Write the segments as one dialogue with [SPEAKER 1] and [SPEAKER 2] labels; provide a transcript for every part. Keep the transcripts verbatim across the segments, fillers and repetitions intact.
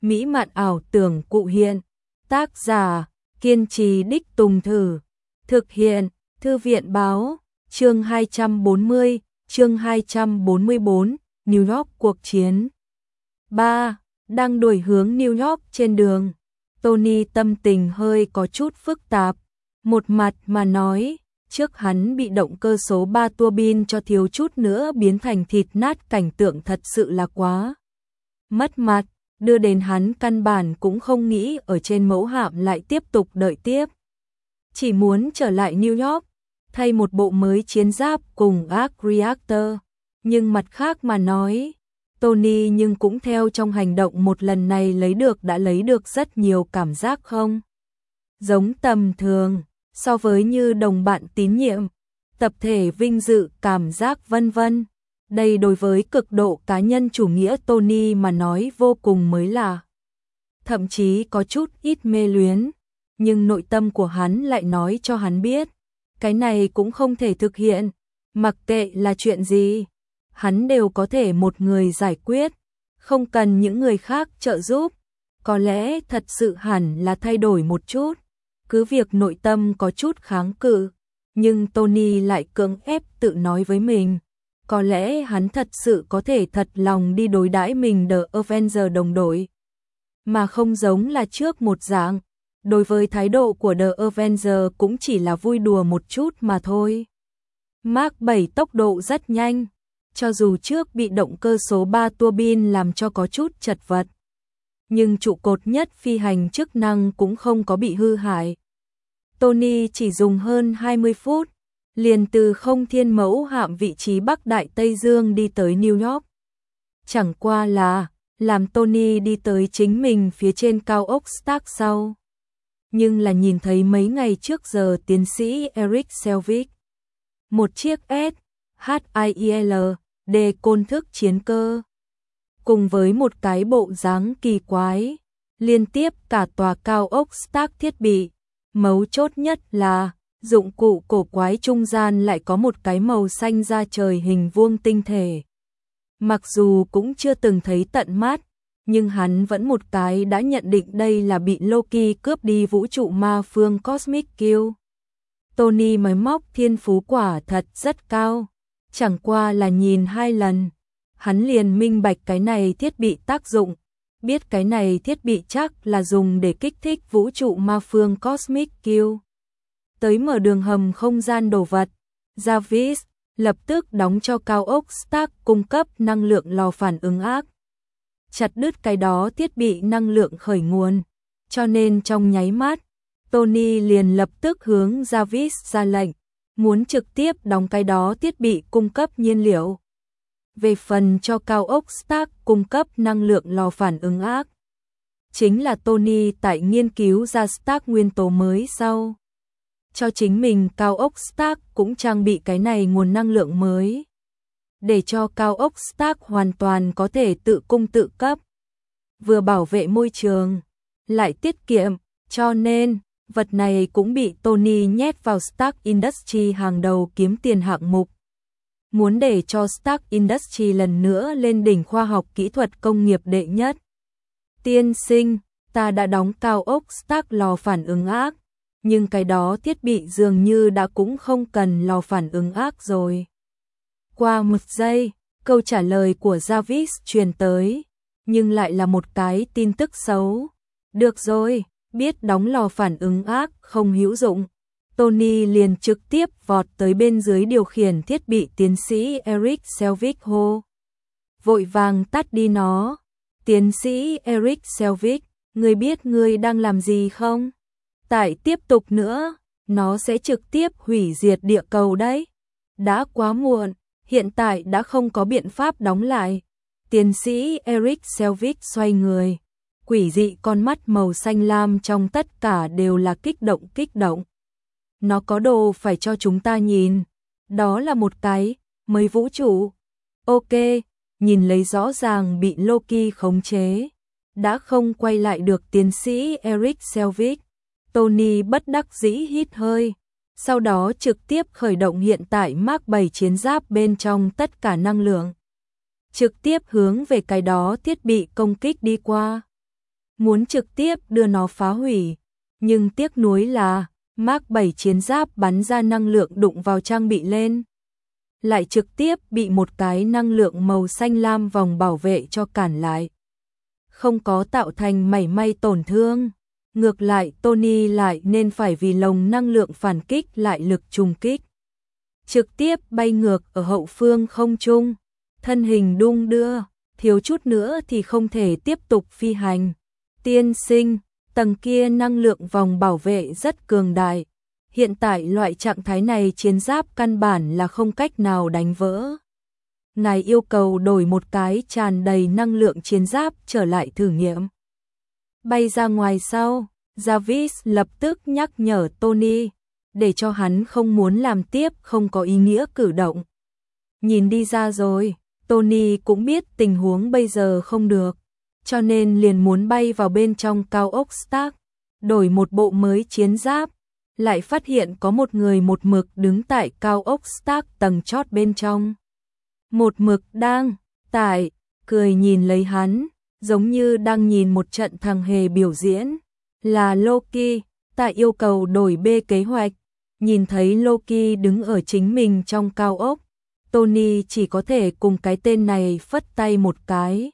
[SPEAKER 1] mỹ mạn ảo tưởng cụ hiện. Tác giả, kiên trì đích tùng thử. Thực hiện, Thư viện báo, chương hai trăm bốn mươi, chương hai trăm bốn mươi bốn, New York cuộc chiến. ba. Đang đuổi hướng New York trên đường. Tony tâm tình hơi có chút phức tạp. Một mặt mà nói, trước hắn bị động cơ số ba tua bin cho thiếu chút nữa biến thành thịt nát, cảnh tượng thật sự là quá mất mặt, đưa đến hắn căn bản cũng không nghĩ ở trên mẫu hạm lại tiếp tục đợi tiếp. Chỉ muốn trở lại New York, thay một bộ mới chiến giáp cùng Arc Reactor. Nhưng mặt khác mà nói, Tony nhưng cũng theo trong hành động một lần này lấy được đã lấy được rất nhiều cảm giác không giống tầm thường, so với như đồng bạn tín nhiệm, tập thể vinh dự cảm giác vân vân. Đây đối với cực độ cá nhân chủ nghĩa Tony mà nói vô cùng mới lạ. Thậm chí có chút ít mê luyến, nhưng nội tâm của hắn lại nói cho hắn biết, cái này cũng không thể thực hiện, mặc kệ là chuyện gì, hắn đều có thể một người giải quyết, không cần những người khác trợ giúp. Có lẽ thật sự hẳn là thay đổi một chút, cứ việc nội tâm có chút kháng cự, nhưng Tony lại cưỡng ép tự nói với mình, có lẽ hắn thật sự có thể thật lòng đi đối đãi mình The Avenger đồng đội, mà không giống là trước một dạng. Đối với thái độ của The Avenger cũng chỉ là vui đùa một chút mà thôi. Mark bảy tốc độ rất nhanh, cho dù trước bị động cơ số ba tua bin làm cho có chút chật vật, nhưng trụ cột nhất phi hành chức năng cũng không có bị hư hại. Tony chỉ dùng hơn hai mươi phút, liền từ không thiên mẫu hạm vị trí Bắc Đại Tây Dương đi tới New York. Chẳng qua là, làm Tony đi tới chính mình phía trên cao ốc Stark sau. Nhưng là nhìn thấy mấy ngày trước giờ tiến sĩ Eric Selvig, một chiếc S H I L D côn thức chiến cơ, cùng với một cái bộ dáng kỳ quái, liên tiếp cả tòa cao ốc Stark thiết bị. Mấu chốt nhất là, dụng cụ cổ quái trung gian lại có một cái màu xanh da trời hình vuông tinh thể. Mặc dù cũng chưa từng thấy tận mắt, nhưng hắn vẫn một cái đã nhận định đây là bị Loki cướp đi vũ trụ ma phương Cosmic Kill. Tony máy móc thiên phú quả thật rất cao, chẳng qua là nhìn hai lần, hắn liền minh bạch cái này thiết bị tác dụng, biết cái này thiết bị chắc là dùng để kích thích vũ trụ ma phương Cosmic Kill. Tới mở đường hầm không gian đồ vật, Jarvis lập tức đóng cho cao ốc Stark cung cấp năng lượng lò phản ứng ác, chặt đứt cái đó thiết bị năng lượng khởi nguồn, cho nên trong nháy mắt, Tony liền lập tức hướng Jarvis ra lệnh, muốn trực tiếp đóng cái đó thiết bị cung cấp nhiên liệu. Về phần cho cao ốc Stark cung cấp năng lượng lò phản ứng ác, chính là Tony tại nghiên cứu ra Stark nguyên tố mới sau. Cho chính mình cao ốc Stark cũng trang bị cái này nguồn năng lượng mới, để cho cao ốc Stark hoàn toàn có thể tự cung tự cấp, vừa bảo vệ môi trường, lại tiết kiệm, cho nên vật này cũng bị Tony nhét vào Stark Industry hàng đầu kiếm tiền hạng mục. Muốn để cho Stark Industry lần nữa lên đỉnh khoa học kỹ thuật công nghiệp đệ nhất. Tiên sinh, ta đã đóng cao ốc Stark lò phản ứng ác, nhưng cái đó thiết bị dường như đã cũng không cần lò phản ứng ác rồi. Qua một giây, câu trả lời của Jarvis truyền tới, nhưng lại là một cái tin tức xấu. Được rồi, biết đóng lò phản ứng ác không hữu dụng. Tony liền trực tiếp vọt tới bên dưới điều khiển thiết bị tiến sĩ Eric Selvig hô. Vội vàng tắt đi nó. Tiến sĩ Eric Selvig, ngươi biết ngươi đang làm gì không? Tại tiếp tục nữa, nó sẽ trực tiếp hủy diệt địa cầu đấy. Đã quá muộn, hiện tại đã không có biện pháp đóng lại. Tiến sĩ Eric Selvig xoay người. Quỷ dị con mắt màu xanh lam trong tất cả đều là kích động kích động. Nó có đồ phải cho chúng ta nhìn. Đó là một cái, mới vũ trụ. Ok, nhìn lấy rõ ràng bị Loki khống chế. Đã không quay lại được tiến sĩ Eric Selvig. Tony bất đắc dĩ hít hơi. Sau đó trực tiếp khởi động hiện tại Mark bảy chiến giáp bên trong tất cả năng lượng. Trực tiếp hướng về cái đó thiết bị công kích đi qua. muốn trực tiếp đưa nó phá hủy, nhưng tiếc nuối là Mark bảy chiến giáp bắn ra năng lượng đụng vào trang bị lên, lại trực tiếp bị một cái năng lượng màu xanh lam vòng bảo vệ cho cản lại. Không có tạo thành mảy may tổn thương, ngược lại Tony lại nên phải vì lồng năng lượng phản kích lại lực trùng kích. Trực tiếp bay ngược ở hậu phương không trung, thân hình đung đưa, thiếu chút nữa thì không thể tiếp tục phi hành. Tiên sinh, tầng kia năng lượng vòng bảo vệ rất cường đại. Hiện tại loại trạng thái này chiến giáp căn bản là không cách nào đánh vỡ. Ngài yêu cầu đổi một cái tràn đầy năng lượng chiến giáp trở lại thử nghiệm. Bay ra ngoài sau, Jarvis lập tức nhắc nhở Tony, để cho hắn không muốn làm tiếp không có ý nghĩa cử động. Nhìn đi ra rồi, Tony cũng biết tình huống bây giờ không được, cho nên liền muốn bay vào bên trong cao ốc Stark, đổi một bộ mới chiến giáp. Lại phát hiện có một người một mực đứng tại cao ốc Stark tầng chót bên trong. Một mực đang, tại, cười nhìn lấy hắn, giống như đang nhìn một trận thằng hề biểu diễn. Là Loki, tại yêu cầu đổi bê kế hoạch. Nhìn thấy Loki đứng ở chính mình trong cao ốc, Tony chỉ có thể cùng cái tên này phất tay một cái.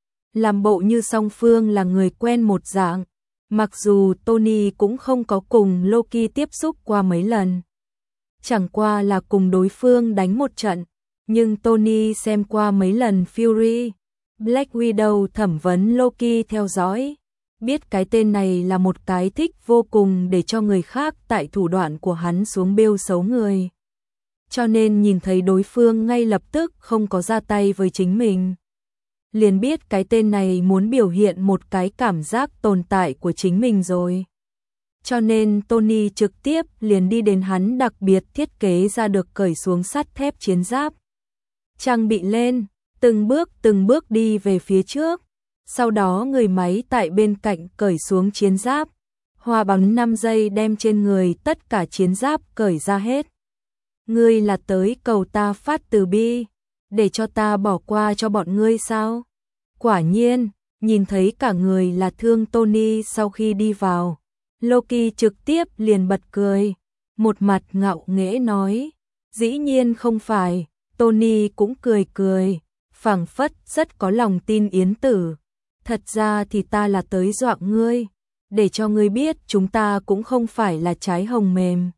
[SPEAKER 1] Làm bộ như song phương là người quen một dạng. Mặc dù Tony cũng không có cùng Loki tiếp xúc qua mấy lần, chẳng qua là cùng đối phương đánh một trận, nhưng Tony xem qua mấy lần Fury, Black Widow thẩm vấn Loki theo dõi, biết cái tên này là một cái thích vô cùng để cho người khác tại thủ đoạn của hắn xuống bêu xấu người. Cho nên nhìn thấy đối phương ngay lập tức không có ra tay với chính mình, liền biết cái tên này muốn biểu hiện một cái cảm giác tồn tại của chính mình rồi. Cho nên Tony trực tiếp liền đi đến hắn đặc biệt thiết kế ra được cởi xuống sắt thép chiến giáp. Trang bị lên, từng bước từng bước đi về phía trước. Sau đó người máy tại bên cạnh cởi xuống chiến giáp. Hòa bằng năm giây đem trên người tất cả chiến giáp cởi ra hết. Ngươi là tới cầu ta phát từ bi, để cho ta bỏ qua cho bọn ngươi sao? Quả nhiên, nhìn thấy cả người là thương Tony sau khi đi vào, Loki trực tiếp liền bật cười, một mặt ngạo nghễ nói, dĩ nhiên không phải. Tony cũng cười cười, phảng phất rất có lòng tin Yến Tử, thật ra thì ta là tới dọa ngươi, để cho ngươi biết chúng ta cũng không phải là trái hồng mềm.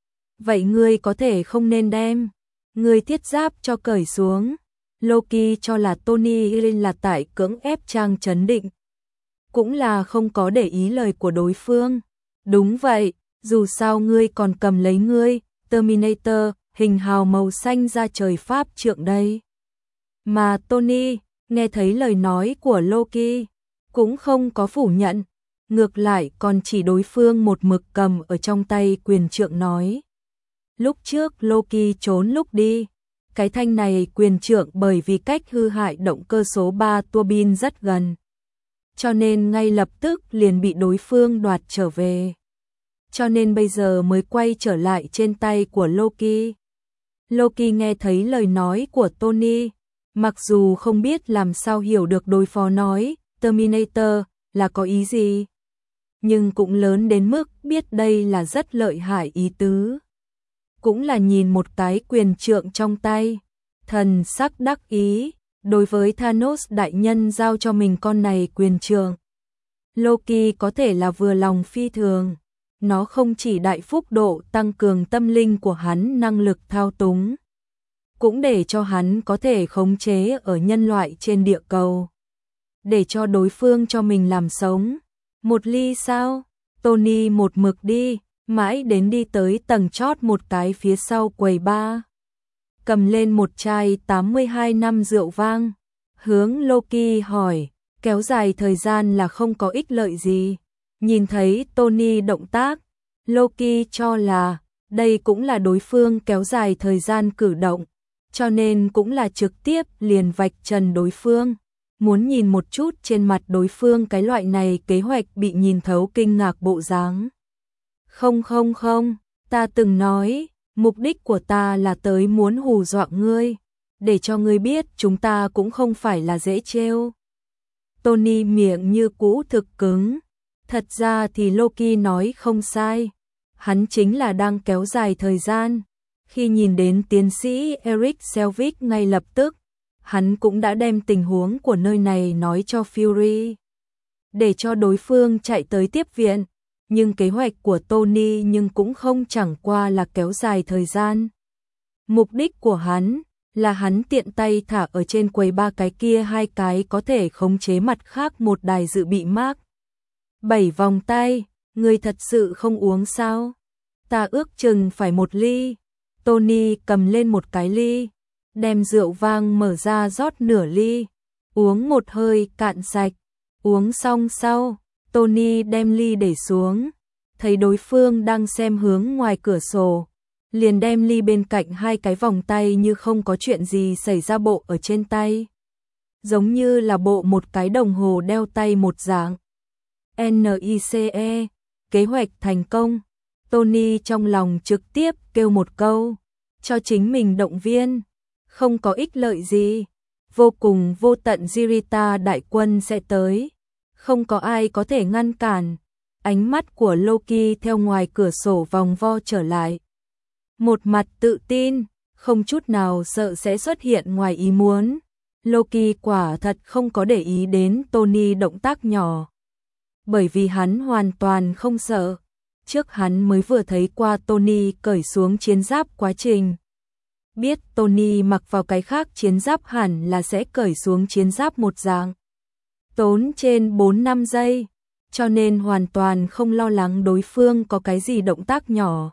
[SPEAKER 1] Vậy ngươi có thể không nên đem ngươi thiết giáp cho cởi xuống. Loki cho là Tony là tại cưỡng ép trang trấn định, cũng là không có để ý lời của đối phương. Đúng vậy, dù sao ngươi còn cầm lấy ngươi Terminator hình hào màu xanh ra trời pháp trượng đây. Mà Tony nghe thấy lời nói của Loki cũng không có phủ nhận, ngược lại còn chỉ đối phương một mực cầm ở trong tay quyền trượng nói. Lúc trước Loki trốn lúc đi, cái thanh này quyền trượng bởi vì cách hư hại động cơ số ba tua bin rất gần, cho nên ngay lập tức liền bị đối phương đoạt trở về. Cho nên bây giờ mới quay trở lại trên tay của Loki. Loki nghe thấy lời nói của Tony, mặc dù không biết làm sao hiểu được đối phó nói Terminator là có ý gì, nhưng cũng lớn đến mức biết đây là rất lợi hại ý tứ. Cũng là nhìn một cái quyền trượng trong tay, thần sắc đắc ý, đối với Thanos đại nhân giao cho mình con này quyền trượng. Loki có thể là vừa lòng phi thường, nó không chỉ đại phúc độ tăng cường tâm linh của hắn năng lực thao túng, cũng để cho hắn có thể khống chế ở nhân loại trên địa cầu, để cho đối phương cho mình làm sống. Một ly sao? Tony một mực đi, mãi đến đi tới tầng chót một cái phía sau quầy bar, cầm lên một chai tám mươi hai năm rượu vang, hướng Loki hỏi, kéo dài thời gian là không có ích lợi gì. Nhìn thấy Tony động tác, Loki cho là đây cũng là đối phương kéo dài thời gian cử động, cho nên cũng là trực tiếp liền vạch trần đối phương, muốn nhìn một chút trên mặt đối phương cái loại này kế hoạch bị nhìn thấu kinh ngạc bộ dáng. Không không không, ta từng nói, mục đích của ta là tới muốn hù dọa ngươi, để cho ngươi biết chúng ta cũng không phải là dễ trêu. Tony miệng như cũ thực cứng. Thật ra thì Loki nói không sai. Hắn chính là đang kéo dài thời gian. Khi nhìn đến tiến sĩ Eric Selvig ngay lập tức, hắn cũng đã đem tình huống của nơi này nói cho Fury, để cho đối phương chạy tới tiếp viện. Nhưng kế hoạch của Tony nhưng cũng không chẳng qua là kéo dài thời gian. Mục đích của hắn là hắn tiện tay thả ở trên quầy ba cái kia hai cái có thể khống chế mặt khác một đài dự bị Mark bảy vòng tay. Người thật sự không uống sao? Ta ước chừng phải một ly. Tony cầm lên một cái ly, đem rượu vang mở ra rót nửa ly, uống một hơi cạn sạch. Uống xong sau, Tony đem ly để xuống, thấy đối phương đang xem hướng ngoài cửa sổ, liền đem ly bên cạnh hai cái vòng tay như không có chuyện gì xảy ra bộ ở trên tay. Giống như là bộ một cái đồng hồ đeo tay một dạng. NICE, kế hoạch thành công. Tony trong lòng trực tiếp kêu một câu, cho chính mình động viên, không có ích lợi gì. Vô cùng vô tận Jirita đại quân sẽ tới, không có ai có thể ngăn cản. Ánh mắt của Loki theo ngoài cửa sổ vòng vo trở lại. Một mặt tự tin, không chút nào sợ sẽ xuất hiện ngoài ý muốn. Loki quả thật không có để ý đến Tony động tác nhỏ, bởi vì hắn hoàn toàn không sợ. Trước hắn mới vừa thấy qua Tony cởi xuống chiến giáp quá trình. Biết Tony mặc vào cái khác chiến giáp hẳn là sẽ cởi xuống chiến giáp một dạng. Tốn trên bốn năm giây, cho nên hoàn toàn không lo lắng đối phương có cái gì động tác nhỏ.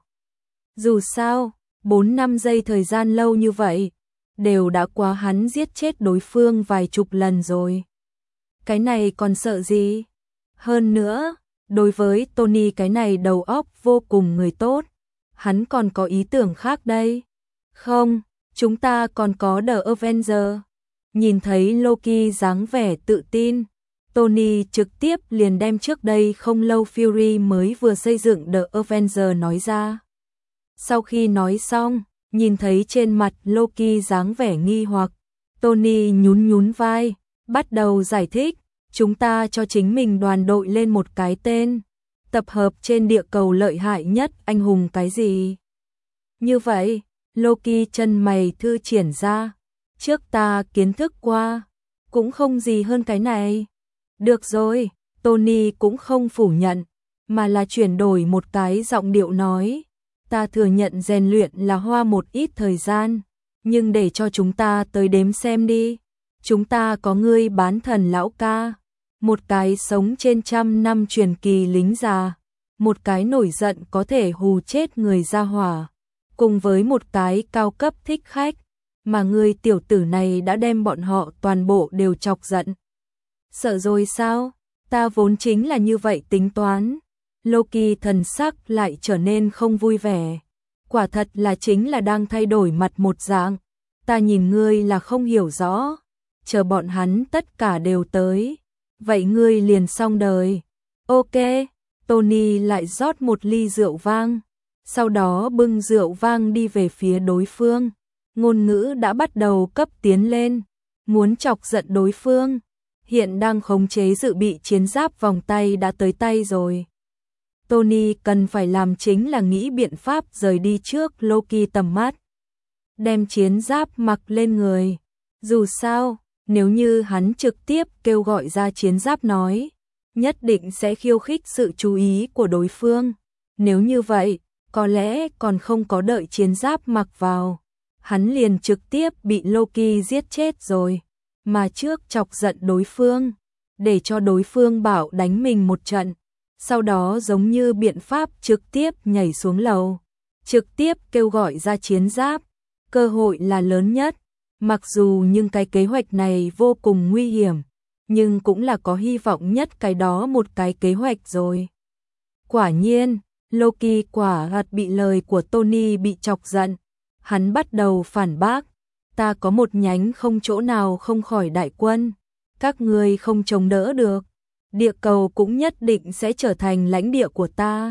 [SPEAKER 1] Dù sao, bốn năm giây thời gian lâu như vậy, đều đã quá hắn giết chết đối phương vài chục lần rồi. Cái này còn sợ gì? Hơn nữa, đối với Tony cái này đầu óc vô cùng người tốt, hắn còn có ý tưởng khác đây. Không, chúng ta còn có The Avenger. Nhìn thấy Loki dáng vẻ tự tin, Tony trực tiếp liền đem trước đây không lâu Fury mới vừa xây dựng The Avenger nói ra. Sau khi nói xong, nhìn thấy trên mặt Loki dáng vẻ nghi hoặc, Tony nhún nhún vai, bắt đầu giải thích. Chúng ta cho chính mình đoàn đội lên một cái tên, tập hợp trên địa cầu lợi hại nhất anh hùng cái gì. Như vậy, Loki chân mày thư triển ra, trước ta kiến thức qua, cũng không gì hơn cái này. Được rồi, Tony cũng không phủ nhận, mà là chuyển đổi một cái giọng điệu nói, ta thừa nhận rèn luyện là hoa một ít thời gian, nhưng để cho chúng ta tới đếm xem đi. Chúng ta có ngươi bán thần lão ca, một cái sống trên trăm năm truyền kỳ lính già, một cái nổi giận có thể hù chết người ra hỏa, cùng với một cái cao cấp thích khách, mà ngươi tiểu tử này đã đem bọn họ toàn bộ đều chọc giận. Sợ rồi sao? Ta vốn chính là như vậy tính toán. Loki thần sắc lại trở nên không vui vẻ. Quả thật là chính là đang thay đổi mặt một dạng. Ta nhìn ngươi là không hiểu rõ. Chờ bọn hắn tất cả đều tới. Vậy ngươi liền xong đời. Ok, Tony lại rót một ly rượu vang. Sau đó bưng rượu vang đi về phía đối phương. Ngôn ngữ đã bắt đầu cấp tiến lên. Muốn chọc giận đối phương. Hiện đang khống chế dự bị chiến giáp vòng tay đã tới tay rồi. Tony cần phải làm chính là nghĩ biện pháp rời đi trước Loki tầm mắt. Đem chiến giáp mặc lên người. Dù sao, nếu như hắn trực tiếp kêu gọi ra chiến giáp nói, nhất định sẽ khiêu khích sự chú ý của đối phương. Nếu như vậy, có lẽ còn không có đợi chiến giáp mặc vào, hắn liền trực tiếp bị Loki giết chết rồi. Mà trước chọc giận đối phương, để cho đối phương bảo đánh mình một trận, sau đó giống như biện pháp trực tiếp nhảy xuống lầu, trực tiếp kêu gọi ra chiến giáp, cơ hội là lớn nhất. Mặc dù nhưng cái kế hoạch này vô cùng nguy hiểm, nhưng cũng là có hy vọng nhất cái đó một cái kế hoạch rồi. Quả nhiên, Loki quả thật bị lời của Tony bị chọc giận, hắn bắt đầu phản bác. Ta có một nhánh không chỗ nào không khỏi đại quân, các ngươi không chống đỡ được, địa cầu cũng nhất định sẽ trở thành lãnh địa của ta.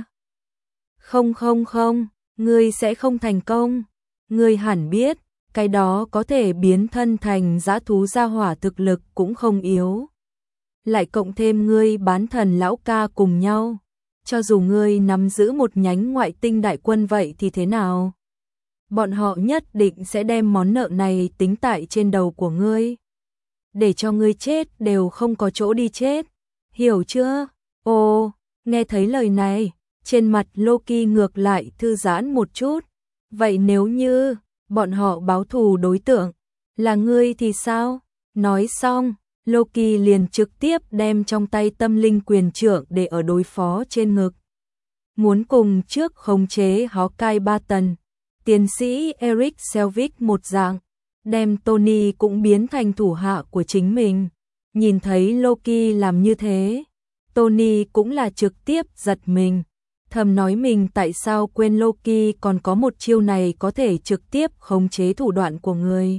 [SPEAKER 1] Không không không, ngươi sẽ không thành công, ngươi hẳn biết, cái đó có thể biến thân thành dã thú gia hỏa thực lực cũng không yếu. lại cộng thêm ngươi bán thần lão ca cùng nhau. Cho dù ngươi nắm giữ một nhánh ngoại tinh đại quân vậy thì thế nào? Bọn họ nhất định sẽ đem món nợ này tính tại trên đầu của ngươi. Để cho ngươi chết đều không có chỗ đi chết. Hiểu chưa? Ồ, nghe thấy lời này, trên mặt Loki ngược lại thư giãn một chút. Vậy nếu như bọn họ báo thù đối tượng là ngươi thì sao? Nói xong, Loki liền trực tiếp đem trong tay tâm linh quyền trượng để ở đối phó trên ngực. Muốn cùng trước khống chế Hawkeye Barton, tiến sĩ Eric Selvig một dạng, đem Tony cũng biến thành thủ hạ của chính mình. Nhìn thấy Loki làm như thế, Tony cũng là trực tiếp giật mình, thầm nói mình tại sao quên Loki còn có một chiêu này có thể trực tiếp khống chế thủ đoạn của người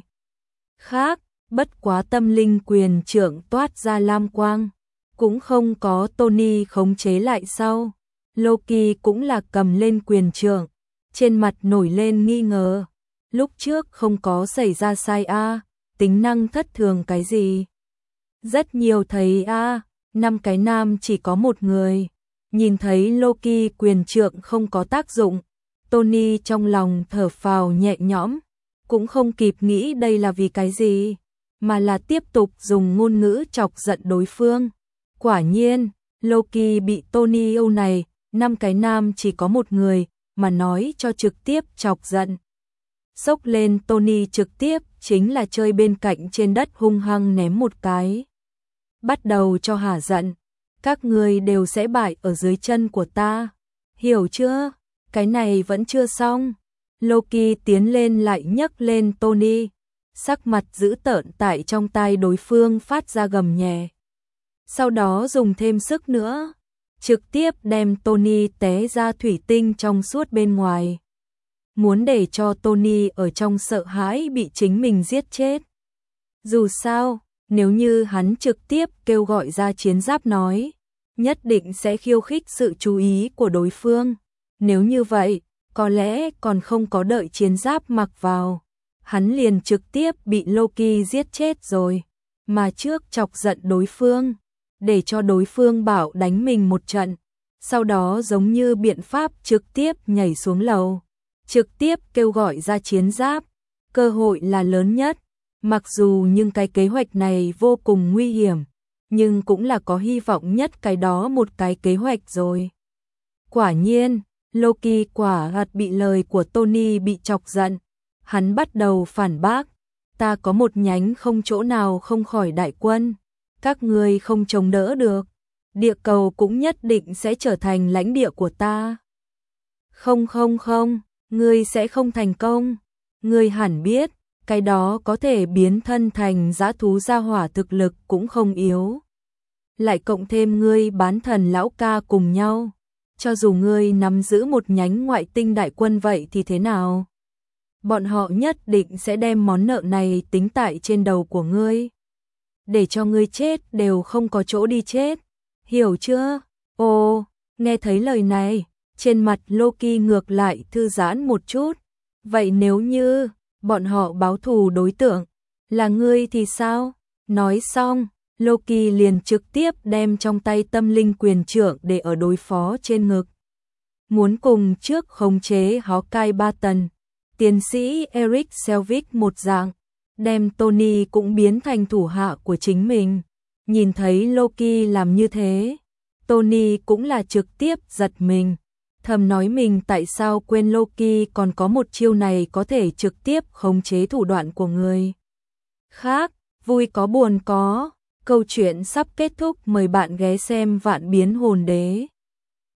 [SPEAKER 1] khác. Bất quá tâm linh quyền trượng toát ra lam quang, cũng không có Tony khống chế lại sau. Loki cũng là cầm lên quyền trượng, trên mặt nổi lên nghi ngờ. Lúc trước không có xảy ra sai a, à, tính năng thất thường cái gì? Rất nhiều thấy a, à, năm cái nam chỉ có một người. Nhìn thấy Loki quyền trượng không có tác dụng, Tony trong lòng thở phào nhẹ nhõm, cũng không kịp nghĩ đây là vì cái gì, mà là tiếp tục dùng ngôn ngữ chọc giận đối phương. Quả nhiên, Loki bị Tony yêu này, năm cái nam chỉ có một người, mà nói cho trực tiếp chọc giận. Xốc lên Tony trực tiếp chính là chơi bên cạnh trên đất hung hăng ném một cái. Bắt đầu cho hả giận, các người đều sẽ bại ở dưới chân của ta. Hiểu chưa? Cái này vẫn chưa xong. Loki tiến lên lại nhấc lên Tony, sắc mặt dữ tợn tại trong tai đối phương phát ra gầm nhẹ. Sau đó dùng thêm sức nữa, trực tiếp đem Tony té ra thủy tinh trong suốt bên ngoài. Muốn để cho Tony ở trong sợ hãi bị chính mình giết chết. Dù sao, nếu như hắn trực tiếp kêu gọi ra chiến giáp nói, nhất định sẽ khiêu khích sự chú ý của đối phương. Nếu như vậy, có lẽ còn không có đợi chiến giáp mặc vào, hắn liền trực tiếp bị Loki giết chết rồi. Mà trước chọc giận đối phương, để cho đối phương bảo đánh mình một trận, sau đó giống như biện pháp trực tiếp nhảy xuống lầu, trực tiếp kêu gọi ra chiến giáp, cơ hội là lớn nhất. Mặc dù nhưng cái kế hoạch này vô cùng nguy hiểm, nhưng cũng là có hy vọng nhất cái đó một cái kế hoạch rồi. Quả nhiên, Loki quả thật bị lời của Tony bị chọc giận, hắn bắt đầu phản bác, ta có một nhánh không chỗ nào không khỏi đại quân, các ngươi không chống đỡ được, địa cầu cũng nhất định sẽ trở thành lãnh địa của ta. Không không không, ngươi sẽ không thành công, ngươi hẳn biết, cái đó có thể biến thân thành dã thú gia hỏa thực lực cũng không yếu. Lại cộng thêm ngươi bán thần lão ca cùng nhau, cho dù ngươi nắm giữ một nhánh ngoại tinh đại quân vậy thì thế nào? Bọn họ nhất định sẽ đem món nợ này tính tại trên đầu của ngươi. Để cho ngươi chết đều không có chỗ đi chết. Hiểu chưa? Ồ, nghe thấy lời này, trên mặt Loki ngược lại thư giãn một chút. Vậy nếu như bọn họ báo thù đối tượng là ngươi thì sao? Nói xong, Loki liền trực tiếp đem trong tay tâm linh quyền trượng để ở đối phó trên ngực. Muốn cùng trước khống chế Hawkeye Barton, tiến sĩ Eric Selvig một dạng, đem Tony cũng biến thành thủ hạ của chính mình. Nhìn thấy Loki làm như thế, Tony cũng là trực tiếp giật mình, thầm nói mình tại sao quên Loki còn có một chiêu này có thể trực tiếp khống chế thủ đoạn của người khác. Vui có buồn có, câu chuyện sắp kết thúc, mời bạn ghé xem Vạn Biến Hồn Đế.